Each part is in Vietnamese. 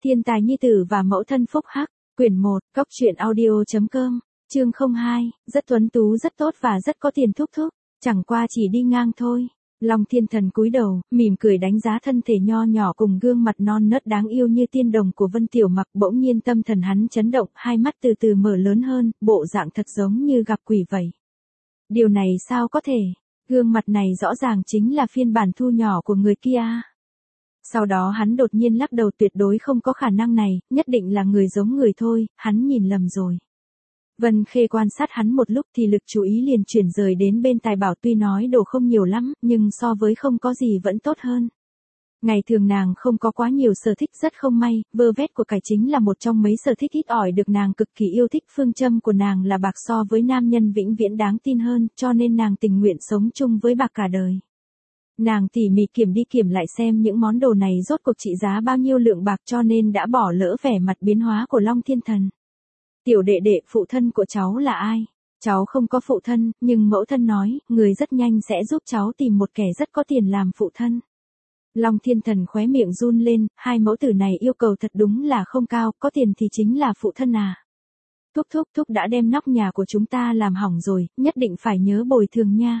Thiên tài nhi tử và mẫu thân phúc hắc, quyển 1, Cốc truyện audio.com, chương 02, rất tuấn tú rất tốt và rất có tiền thúc thúc, chẳng qua chỉ đi ngang thôi. Long Thiên Thần cúi đầu, mỉm cười đánh giá thân thể nho nhỏ cùng gương mặt non nớt đáng yêu như tiên đồng của Vân Tiểu Mặc, bỗng nhiên tâm thần hắn chấn động, hai mắt từ từ mở lớn hơn, bộ dạng thật giống như gặp quỷ vậy. Điều này sao có thể? Gương mặt này rõ ràng chính là phiên bản thu nhỏ của người kia. Sau đó hắn đột nhiên lắc đầu, tuyệt đối không có khả năng này, nhất định là người giống người thôi, hắn nhìn lầm rồi. Vân Khê quan sát hắn một lúc thì lực chú ý liền chuyển rời đến bên tai bảo, tuy nói đồ không nhiều lắm, nhưng so với không có gì vẫn tốt hơn. Ngày thường nàng không có quá nhiều sở thích, rất không may, vơ vét của cải chính là một trong mấy sở thích ít ỏi được nàng cực kỳ yêu thích. Phương châm của nàng là bạc so với nam nhân vĩnh viễn đáng tin hơn, cho nên nàng tình nguyện sống chung với bạc cả đời. Nàng tỉ mỉ kiểm đi kiểm lại xem những món đồ này rốt cuộc trị giá bao nhiêu lượng bạc, cho nên đã bỏ lỡ vẻ mặt biến hóa của Long Thiên Thần. Tiểu đệ đệ, phụ thân của cháu là ai? Cháu không có phụ thân, nhưng mẫu thân nói, người rất nhanh sẽ giúp cháu tìm một kẻ rất có tiền làm phụ thân. Long Thiên Thần khóe miệng run lên, hai mẫu tử này yêu cầu thật đúng là không cao, có tiền thì chính là phụ thân à. Thúc đã đem nóc nhà của chúng ta làm hỏng rồi, nhất định phải nhớ bồi thường nha.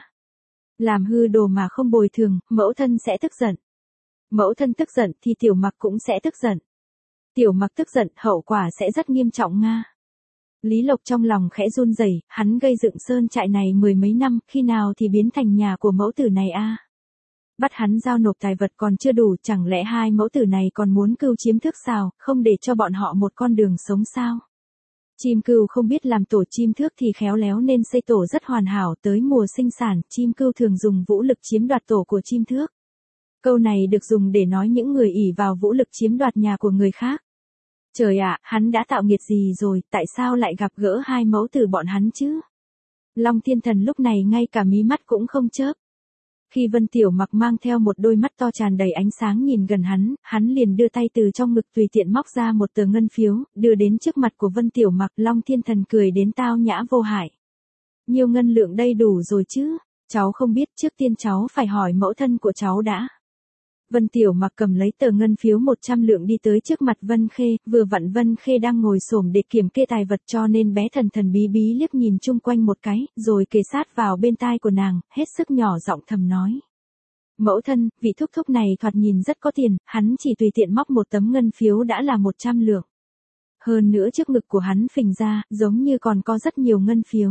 Làm hư đồ mà không bồi thường, mẫu thân sẽ tức giận. Mẫu thân tức giận thì Tiểu Mặc cũng sẽ tức giận. Tiểu Mặc tức giận, hậu quả sẽ rất nghiêm trọng nga. Lý Lộc trong lòng khẽ run rẩy, hắn gây dựng sơn trại này mười mấy năm, khi nào thì biến thành nhà của mẫu tử này a? Bắt hắn giao nộp tài vật còn chưa đủ, chẳng lẽ hai mẫu tử này còn muốn cừu chiếm thước sao, không để cho bọn họ một con đường sống sao? Chim cừu không biết làm tổ chim thước thì khéo léo nên xây tổ rất hoàn hảo, tới mùa sinh sản, chim cừu thường dùng vũ lực chiếm đoạt tổ của chim thước. Câu này được dùng để nói những người ỷ vào vũ lực chiếm đoạt nhà của người khác. Trời ạ, hắn đã tạo nghiệt gì rồi, tại sao lại gặp gỡ hai mẫu tử bọn hắn chứ? Long Thiên Thần lúc này ngay cả mí mắt cũng không chớp. Khi Vân Tiểu Mặc mang theo một đôi mắt to tràn đầy ánh sáng nhìn gần hắn liền đưa tay từ trong ngực tùy tiện móc ra một tờ ngân phiếu, đưa đến trước mặt của Vân Tiểu Mặc. Long Thiên Thần cười đến tao nhã vô hại. Nhiều ngân lượng đây đủ rồi chứ, cháu không biết, trước tiên cháu phải hỏi mẫu thân của cháu đã. Vân Tiểu Mặc cầm lấy tờ ngân phiếu 100 lượng đi tới trước mặt Vân Khê, vừa vặn Vân Khê đang ngồi xổm để kiểm kê tài vật, cho nên bé thần bí bí liếc nhìn chung quanh một cái, rồi kề sát vào bên tai của nàng, hết sức nhỏ giọng thầm nói. Mẫu thân, vị thúc thúc này thoạt nhìn rất có tiền, hắn chỉ tùy tiện móc một tấm ngân phiếu đã là 100 lượng. Hơn nữa trước ngực của hắn phình ra, giống như còn có rất nhiều ngân phiếu.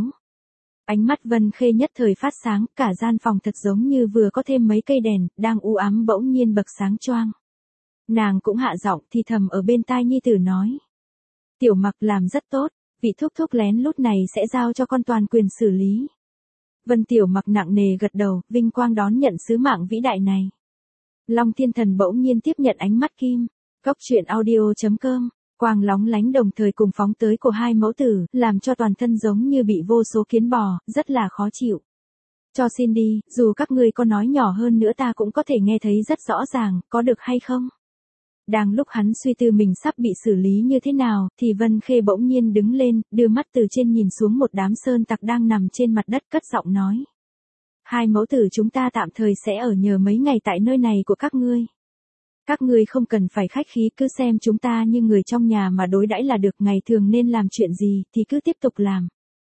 Ánh mắt Vân Khê nhất thời phát sáng, cả gian phòng thật giống như vừa có thêm mấy cây đèn, đang u ám bỗng nhiên bật sáng choang. Nàng cũng hạ giọng thì thầm ở bên tai nhi tử nói. Tiểu Mặc làm rất tốt, vị thúc thúc lén lút này sẽ giao cho con toàn quyền xử lý. Vân Tiểu Mặc nặng nề gật đầu, vinh quang đón nhận sứ mạng vĩ đại này. Long Thiên Thần bỗng nhiên tiếp nhận ánh mắt kim. Cốc truyện audio.com. Quang lóng lánh đồng thời cùng phóng tới của hai mẫu tử, làm cho toàn thân giống như bị vô số kiến bò, rất là khó chịu. Cho xin đi, dù các ngươi có nói nhỏ hơn nữa ta cũng có thể nghe thấy rất rõ ràng, có được hay không? Đang lúc hắn suy tư mình sắp bị xử lý như thế nào, thì Vân Khê bỗng nhiên đứng lên, đưa mắt từ trên nhìn xuống một đám sơn tặc đang nằm trên mặt đất, cất giọng nói. Hai mẫu tử chúng ta tạm thời sẽ ở nhờ mấy ngày tại nơi này của các ngươi. Các ngươi không cần phải khách khí, cứ xem chúng ta như người trong nhà mà đối đãi là được, ngày thường nên làm chuyện gì thì cứ tiếp tục làm.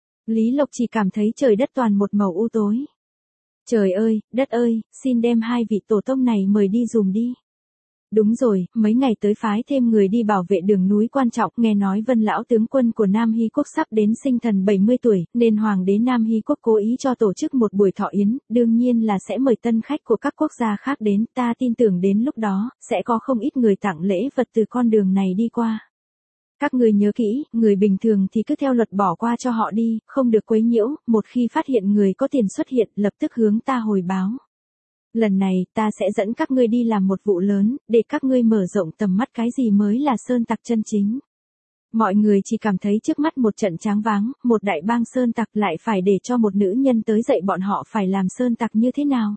Lý Lộc chỉ cảm thấy trời đất toàn một màu u tối. Trời ơi, đất ơi, xin đem hai vị tổ tông này mời đi dùm đi. Đúng rồi, mấy ngày tới phái thêm người đi bảo vệ đường núi quan trọng, nghe nói Vân lão tướng quân của Nam Hy quốc sắp đến sinh thần 70 tuổi, nên hoàng đế Nam Hy quốc cố ý cho tổ chức một buổi thọ yến, đương nhiên là sẽ mời tân khách của các quốc gia khác đến, ta tin tưởng đến lúc đó, sẽ có không ít người tặng lễ vật từ con đường này đi qua. Các người nhớ kỹ, người bình thường thì cứ theo luật bỏ qua cho họ đi, không được quấy nhiễu, một khi phát hiện người có tiền xuất hiện, lập tức hướng ta hồi báo. Lần này, ta sẽ dẫn các ngươi đi làm một vụ lớn, để các ngươi mở rộng tầm mắt cái gì mới là sơn tặc chân chính. Mọi người chỉ cảm thấy trước mắt một trận choáng váng, một đại bang sơn tặc lại phải để cho một nữ nhân tới dạy bọn họ phải làm sơn tặc như thế nào.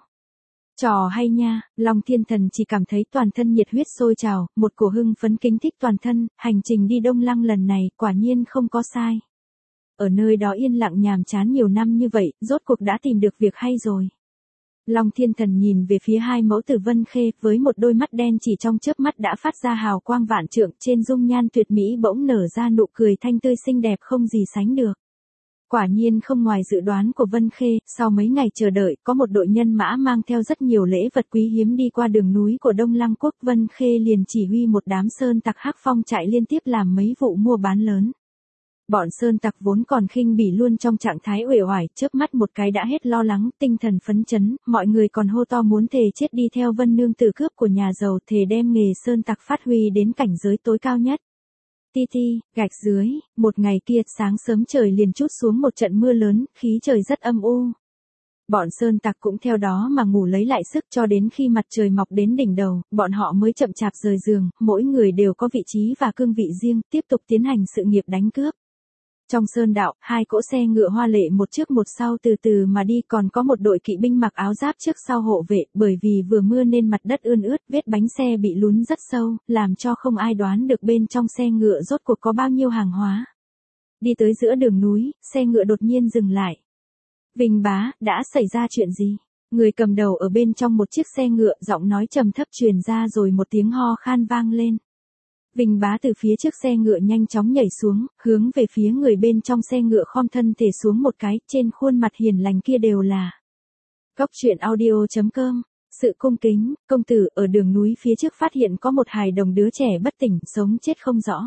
Trò hay nha, Long Thiên Thần chỉ cảm thấy toàn thân nhiệt huyết sôi trào, một cổ hưng phấn kích thích toàn thân, hành trình đi Đông Lăng lần này, quả nhiên không có sai. Ở nơi đó yên lặng nhàm chán nhiều năm như vậy, rốt cuộc đã tìm được việc hay rồi. Long Thiên Thần nhìn về phía hai mẫu tử Vân Khê, với một đôi mắt đen chỉ trong chớp mắt đã phát ra hào quang vạn trượng, trên dung nhan tuyệt mỹ bỗng nở ra nụ cười thanh tươi xinh đẹp không gì sánh được. Quả nhiên không ngoài dự đoán của Vân Khê, sau mấy ngày chờ đợi, có một đội nhân mã mang theo rất nhiều lễ vật quý hiếm đi qua đường núi của Đông Lăng Quốc. Vân Khê liền chỉ huy một đám sơn tặc Hắc Phong trại liên tiếp làm mấy vụ mua bán lớn. Bọn sơn tặc vốn còn khinh bỉ luôn trong trạng thái uể oải, chớp mắt một cái đã hết lo lắng, tinh thần phấn chấn, mọi người còn hô to muốn thề chết đi theo Vân Nương tử cướp của nhà giàu, thề đem nghề sơn tặc phát huy đến cảnh giới tối cao nhất. Ti ti, gạch dưới, một ngày kia sáng sớm trời liền trút xuống một trận mưa lớn, khí trời rất âm u. Bọn sơn tặc cũng theo đó mà ngủ lấy lại sức cho đến khi mặt trời mọc đến đỉnh đầu, bọn họ mới chậm chạp rời giường, mỗi người đều có vị trí và cương vị riêng, tiếp tục tiến hành sự nghiệp đánh cướp. Trong sơn đạo, hai cỗ xe ngựa hoa lệ một trước một sau từ từ mà đi, còn có một đội kỵ binh mặc áo giáp trước sau hộ vệ, bởi vì vừa mưa nên mặt đất ươn ướt, vết bánh xe bị lún rất sâu, làm cho không ai đoán được bên trong xe ngựa rốt cuộc có bao nhiêu hàng hóa. Đi tới giữa đường núi, xe ngựa đột nhiên dừng lại. Vinh bá, đã xảy ra chuyện gì? Người cầm đầu ở bên trong một chiếc xe ngựa, giọng nói trầm thấp truyền ra rồi một tiếng ho khan vang lên. Vinh bá từ phía trước xe ngựa nhanh chóng nhảy xuống, hướng về phía người bên trong xe ngựa khom thân thể xuống một cái, trên khuôn mặt hiền lành kia đều là Cóc truyện audio.com. Sự cung kính, công tử, ở đường núi phía trước phát hiện có một hài đồng đứa trẻ bất tỉnh, sống chết không rõ.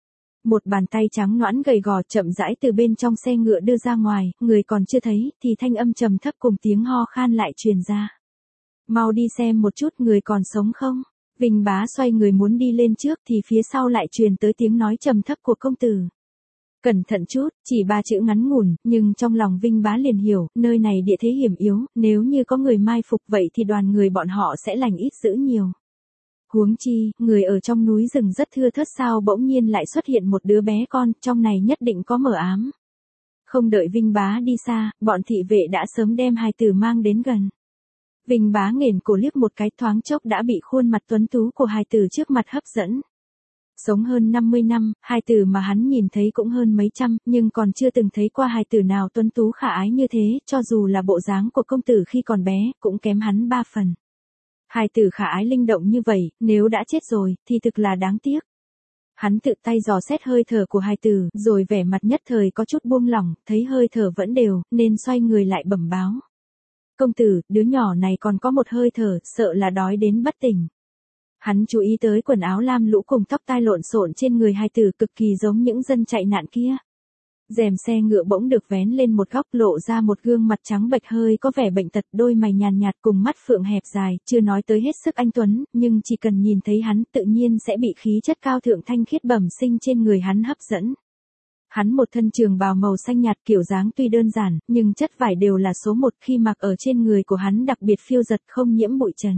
Một bàn tay trắng nõn gầy gò chậm rãi từ bên trong xe ngựa đưa ra ngoài, người còn chưa thấy, thì thanh âm trầm thấp cùng tiếng ho khan lại truyền ra. Mau đi xem một chút, người còn sống không? Vinh bá xoay người muốn đi lên trước thì phía sau lại truyền tới tiếng nói trầm thấp của công tử. Cẩn thận chút, chỉ 3 chữ ngắn ngủn, nhưng trong lòng Vinh bá liền hiểu, nơi này địa thế hiểm yếu, nếu như có người mai phục vậy thì đoàn người bọn họ sẽ lành ít dữ nhiều. Huống chi, người ở trong núi rừng rất thưa thớt, sao bỗng nhiên lại xuất hiện một đứa bé con, trong này nhất định có mờ ám. Không đợi Vinh bá đi xa, bọn thị vệ đã sớm đem hài tử mang đến gần. Vinh bá nghển cổ liếc một cái, thoáng chốc đã bị khuôn mặt tuấn tú của hài tử trước mặt hấp dẫn. Sống hơn 50 năm, hài tử mà hắn nhìn thấy cũng hơn mấy trăm, nhưng còn chưa từng thấy qua hài tử nào tuấn tú khả ái như thế, cho dù là bộ dáng của công tử khi còn bé, cũng kém hắn 3 phần. Hài tử khả ái linh động như vậy, nếu đã chết rồi, thì thực là đáng tiếc. Hắn tự tay dò xét hơi thở của hài tử, rồi vẻ mặt nhất thời có chút buông lỏng, thấy hơi thở vẫn đều, nên xoay người lại bẩm báo. Công tử, đứa nhỏ này còn có một hơi thở, sợ là đói đến bất tỉnh. Hắn chú ý tới quần áo lam lũ cùng tóc tai lộn xộn trên người hài tử cực kỳ giống những dân chạy nạn kia. Rèm xe ngựa bỗng được vén lên một góc, lộ ra một gương mặt trắng bệch hơi có vẻ bệnh tật, đôi mày nhàn nhạt cùng mắt phượng hẹp dài, chưa nói tới hết sức anh tuấn, nhưng chỉ cần nhìn thấy hắn tự nhiên sẽ bị khí chất cao thượng thanh khiết bẩm sinh trên người hắn hấp dẫn. Hắn một thân trường bào màu xanh nhạt, kiểu dáng tuy đơn giản, nhưng chất vải đều là số 1, khi mặc ở trên người của hắn đặc biệt phiêu giật không nhiễm bụi trần.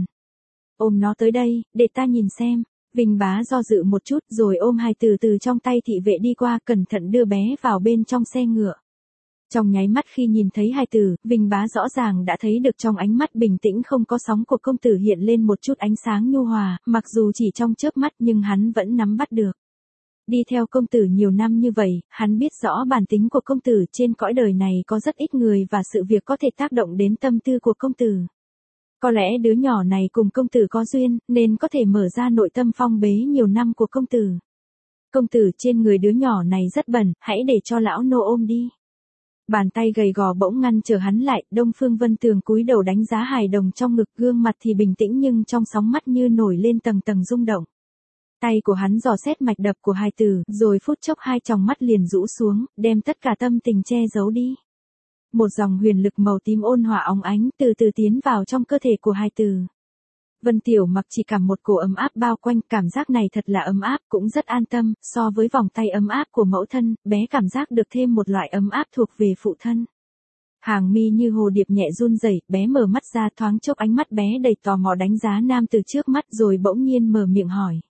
Ôm nó tới đây, để ta nhìn xem. Vinh bá do dự một chút rồi ôm hài tử từ trong tay thị vệ đi qua, cẩn thận đưa bé vào bên trong xe ngựa. Trong nháy mắt khi nhìn thấy hài tử, Vinh bá rõ ràng đã thấy được trong ánh mắt bình tĩnh không có sóng của công tử hiện lên một chút ánh sáng nhu hòa, mặc dù chỉ trong chớp mắt nhưng hắn vẫn nắm bắt được. Đi theo công tử nhiều năm như vậy, hắn biết rõ bản tính của công tử, trên cõi đời này có rất ít người và sự việc có thể tác động đến tâm tư của công tử. Có lẽ đứa nhỏ này cùng công tử có duyên, nên có thể mở ra nội tâm phong bế nhiều năm của công tử. Công tử, trên người đứa nhỏ này rất bẩn, hãy để cho lão nô ôm đi. Bàn tay gầy gò bỗng ngăn trở hắn lại, Đông Phương Vân Tường cúi đầu đánh giá hài đồng trong ngực, gương mặt thì bình tĩnh nhưng trong sóng mắt như nổi lên tầng tầng rung động. Tay của hắn dò xét mạch đập của hài tử, rồi phút chốc hai tròng mắt liền rũ xuống, đem tất cả tâm tình che giấu đi. Một dòng huyền lực màu tím ôn hòa óng ánh từ từ tiến vào trong cơ thể của hài tử. Vân Tiểu Mặc chỉ cảm một cổ ấm áp bao quanh, cảm giác này thật là ấm áp, cũng rất an tâm, so với vòng tay ấm áp của mẫu thân, bé cảm giác được thêm một loại ấm áp thuộc về phụ thân. Hàng mi như hồ điệp nhẹ run rẩy, bé mở mắt ra, thoáng chốc ánh mắt bé đầy tò mò đánh giá nam từ trước mắt rồi bỗng nhiên mở miệng hỏi.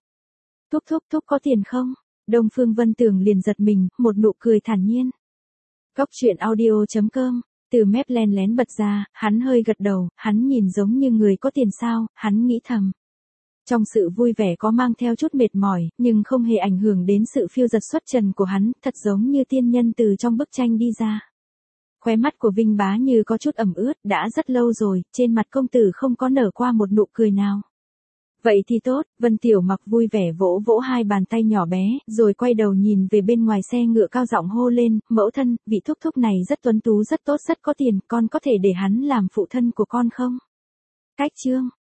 Thúc có tiền không? Đông Phương Vân Tường liền giật mình, một nụ cười thản nhiên. Cóc truyện audio.com. Từ mép len lén bật ra, hắn hơi gật đầu, hắn nhìn giống như người có tiền sao, hắn nghĩ thầm. Trong sự vui vẻ có mang theo chút mệt mỏi, nhưng không hề ảnh hưởng đến sự phiêu dật xuất trần của hắn, thật giống như tiên nhân từ trong bức tranh đi ra. Khóe mắt của Vinh Bá Như có chút ẩm ướt, đã rất lâu rồi, trên mặt công tử không có nở qua một nụ cười nào. Vậy thì tốt, Vân Tiểu Mặc vui vẻ vỗ vỗ hai bàn tay nhỏ bé, rồi quay đầu nhìn về bên ngoài xe ngựa cao giọng hô lên, mẫu thân, vị thúc thúc này rất tuấn tú rất tốt rất có tiền, con có thể để hắn làm phụ thân của con không? Cách chương